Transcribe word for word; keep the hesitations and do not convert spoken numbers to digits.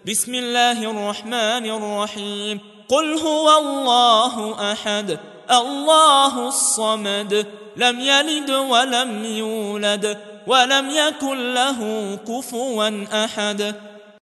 بسم الله الرحمن الرحيم. قل هو الله أحد الله الصمد لم يلد ولم يولد ولم يكن له كفوا أحد.